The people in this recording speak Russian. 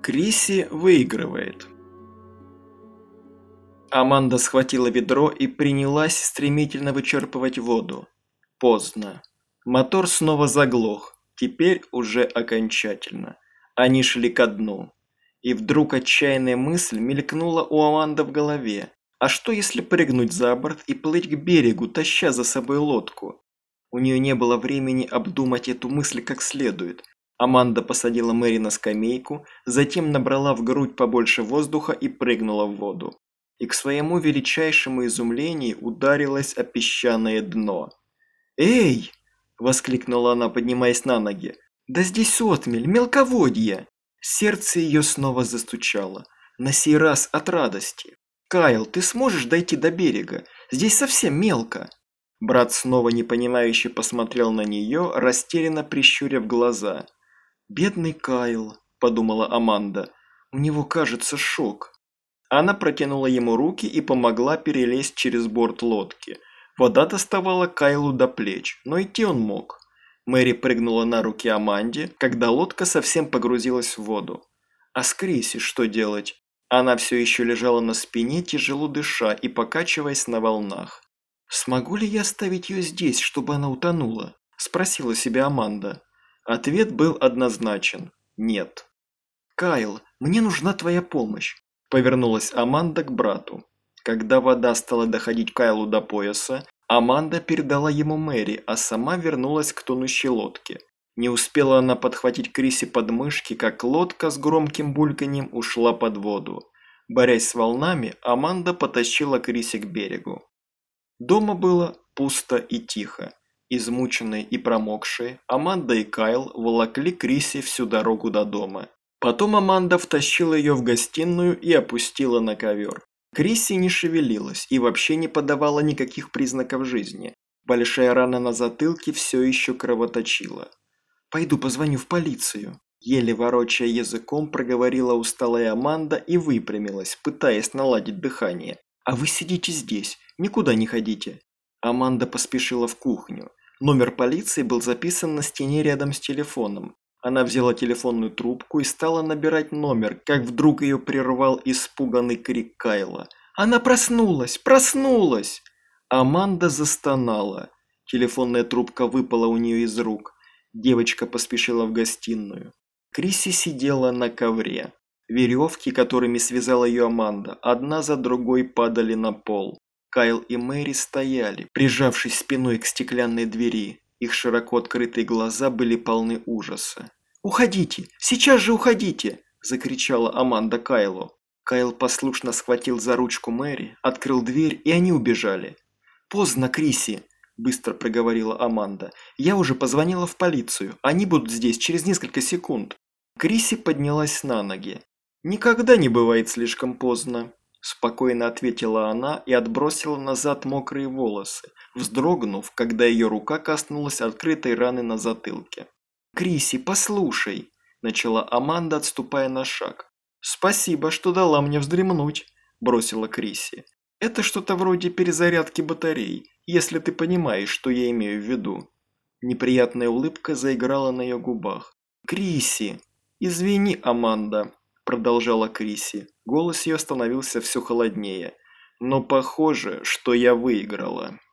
Криси выигрывает. Аманда схватила ведро и принялась стремительно вычерпывать воду. Поздно. Мотор снова заглох, теперь уже окончательно. Они шли ко дну. И вдруг отчаянная мысль мелькнула у Аманды в голове. А что если прыгнуть за борт и плыть к берегу, таща за собой лодку? У нее не было времени обдумать эту мысль как следует. Аманда посадила Мэри на скамейку, затем набрала в грудь побольше воздуха и прыгнула в воду. И к своему величайшему изумлению ударилась о песчаное дно. «Эй!» – воскликнула она, поднимаясь на ноги. «Да здесь отмель, мелководье!» Сердце ее снова застучало, на сей раз от радости. «Кайл, ты сможешь дойти до берега? Здесь совсем мелко!» Брат снова непонимающе посмотрел на нее, растерянно прищурив глаза. «Бедный Кайл», – подумала Аманда, – «у него, кажется, шок». Она протянула ему руки и помогла перелезть через борт лодки. Вода доставала Кайлу до плеч, но идти он мог. Мэри прыгнула на руки Аманде, когда лодка совсем погрузилась в воду. А с Криси что делать? Она все еще лежала на спине, тяжело дыша и покачиваясь на волнах. «Смогу ли я оставить ее здесь, чтобы она утонула?» – спросила себя Аманда. Ответ был однозначен – нет. «Кайл, мне нужна твоя помощь», – повернулась Аманда к брату. Когда вода стала доходить Кайлу до пояса, Аманда передала ему Мэри, а сама вернулась к тонущей лодке. Не успела она подхватить Криси под мышки, как лодка с громким бульканьем ушла под воду. Борясь с волнами, Аманда потащила Криси к берегу. Дома было пусто и тихо. Измученные и промокшие, Аманда и Кайл волокли Криси всю дорогу до дома. Потом Аманда втащила ее в гостиную и опустила на ковер. Криси не шевелилась и вообще не подавала никаких признаков жизни. Большая рана на затылке все еще кровоточила. «Пойду позвоню в полицию», – еле ворочая языком проговорила усталая Аманда и выпрямилась, пытаясь наладить дыхание. «А вы сидите здесь, никуда не ходите». Аманда поспешила в кухню. Номер полиции был записан на стене рядом с телефоном. Она взяла телефонную трубку и стала набирать номер, как вдруг ее прервал испуганный крик Кайла. «Она проснулась! Проснулась!» Аманда застонала. Телефонная трубка выпала у нее из рук. Девочка поспешила в гостиную. Криси сидела на ковре. Веревки, которыми связала ее Аманда, одна за другой падали на пол. Кайл и Мэри стояли, прижавшись спиной к стеклянной двери. Их широко открытые глаза были полны ужаса. «Уходите! Сейчас же уходите!» – закричала Аманда Кайлу. Кайл послушно схватил за ручку Мэри, открыл дверь, и они убежали. «Поздно, Криси!» – быстро проговорила Аманда. «Я уже позвонила в полицию. Они будут здесь через несколько секунд». Криси поднялась на ноги. «Никогда не бывает слишком поздно», – спокойно ответила она и отбросила назад мокрые волосы, вздрогнув, когда ее рука коснулась открытой раны на затылке. «Криси, послушай», – начала Аманда, отступая на шаг. «Спасибо, что дала мне вздремнуть», – бросила Криси. «Это что-то вроде перезарядки батарей, если ты понимаешь, что я имею в виду». Неприятная улыбка заиграла на ее губах. «Криси!» «Извини, Аманда», – продолжала Криси. Голос ее становился все холоднее. «Но похоже, что я выиграла».